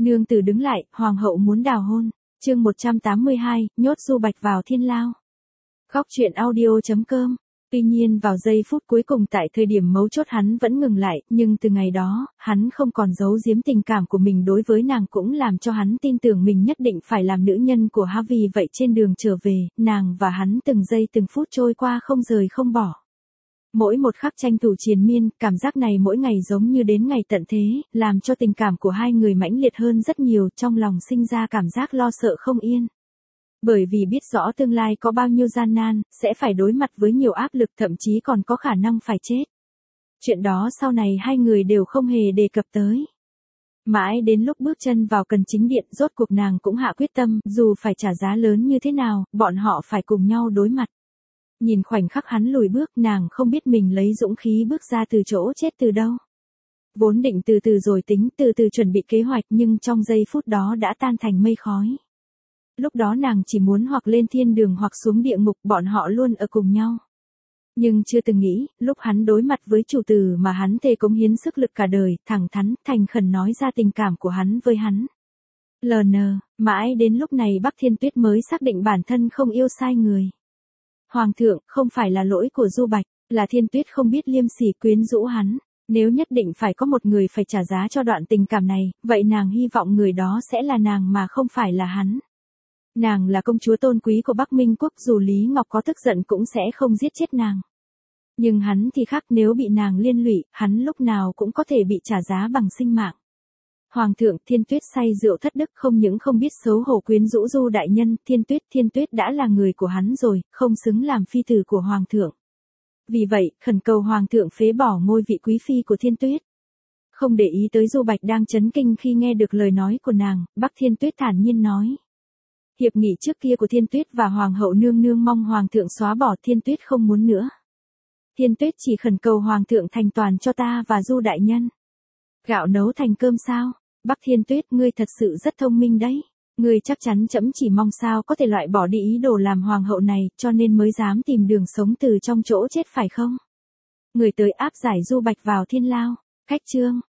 Nương tử đứng lại, hoàng hậu muốn đào hôn. Chương 182, nhốt Du Bạch vào thiên lao. Khóc chuyện audio.com. Tuy nhiên vào giây phút cuối cùng tại thời điểm mấu chốt hắn vẫn ngừng lại, nhưng từ ngày đó, hắn không còn giấu giếm tình cảm của mình đối với nàng cũng làm cho hắn tin tưởng mình nhất định phải làm nữ nhân của Harvey. Vậy trên đường trở về, nàng và hắn từng giây từng phút trôi qua không rời không bỏ. Mỗi một khắc tranh thủ triền miên, cảm giác này mỗi ngày giống như đến ngày tận thế, làm cho tình cảm của hai người mãnh liệt hơn rất nhiều, trong lòng sinh ra cảm giác lo sợ không yên. Bởi vì biết rõ tương lai có bao nhiêu gian nan, sẽ phải đối mặt với nhiều áp lực, thậm chí còn có khả năng phải chết. Chuyện đó sau này hai người đều không hề đề cập tới. Mãi đến lúc bước chân vào cần chính điện, rốt cuộc nàng cũng hạ quyết tâm, dù phải trả giá lớn như thế nào, bọn họ phải cùng nhau đối mặt. Nhìn khoảnh khắc hắn lùi bước, nàng không biết mình lấy dũng khí bước ra từ chỗ chết từ đâu. Vốn định từ từ rồi tính, từ từ chuẩn bị kế hoạch, nhưng trong giây phút đó đã tan thành mây khói. Lúc đó nàng chỉ muốn hoặc lên thiên đường hoặc xuống địa ngục, bọn họ luôn ở cùng nhau. Nhưng chưa từng nghĩ, lúc hắn đối mặt với chủ tử mà hắn thề cống hiến sức lực cả đời, thẳng thắn, thành khẩn nói ra tình cảm của hắn với hắn. LN, mãi đến lúc này Bắc Thiên Tuyết mới xác định bản thân không yêu sai người. Hoàng thượng, không phải là lỗi của Du Bạch, là Thiên Tuyết không biết liêm sỉ quyến rũ hắn. Nếu nhất định phải có một người phải trả giá cho đoạn tình cảm này, vậy nàng hy vọng người đó sẽ là nàng mà không phải là hắn. Nàng là công chúa tôn quý của Bắc Minh Quốc, dù Lý Ngọc có tức giận cũng sẽ không giết chết nàng. Nhưng hắn thì khác, nếu bị nàng liên lụy, hắn lúc nào cũng có thể bị trả giá bằng sinh mạng. Hoàng thượng, Thiên Tuyết say rượu thất đức, không những không biết xấu hổ quyến rũ Du đại nhân, Thiên Tuyết đã là người của hắn rồi, không xứng làm phi tử của Hoàng thượng. Vì vậy, khẩn cầu Hoàng thượng phế bỏ ngôi vị quý phi của Thiên Tuyết. Không để ý tới Du Bạch đang chấn kinh khi nghe được lời nói của nàng, Bắc Thiên Tuyết thản nhiên nói. Hiệp nghị trước kia của Thiên Tuyết và Hoàng hậu nương nương mong Hoàng thượng xóa bỏ, Thiên Tuyết không muốn nữa. Thiên Tuyết chỉ khẩn cầu Hoàng thượng thành toàn cho ta và Du đại nhân. Gạo nấu thành cơm sao? Bắc Thiên Tuyết, ngươi thật sự rất thông minh đấy. Ngươi chắc chắn trẫm chỉ mong sao có thể loại bỏ đi ý đồ làm hoàng hậu này, cho nên mới dám tìm đường sống từ trong chỗ chết phải không? Người tới áp giải Du Bạch vào thiên lao. Khách chương.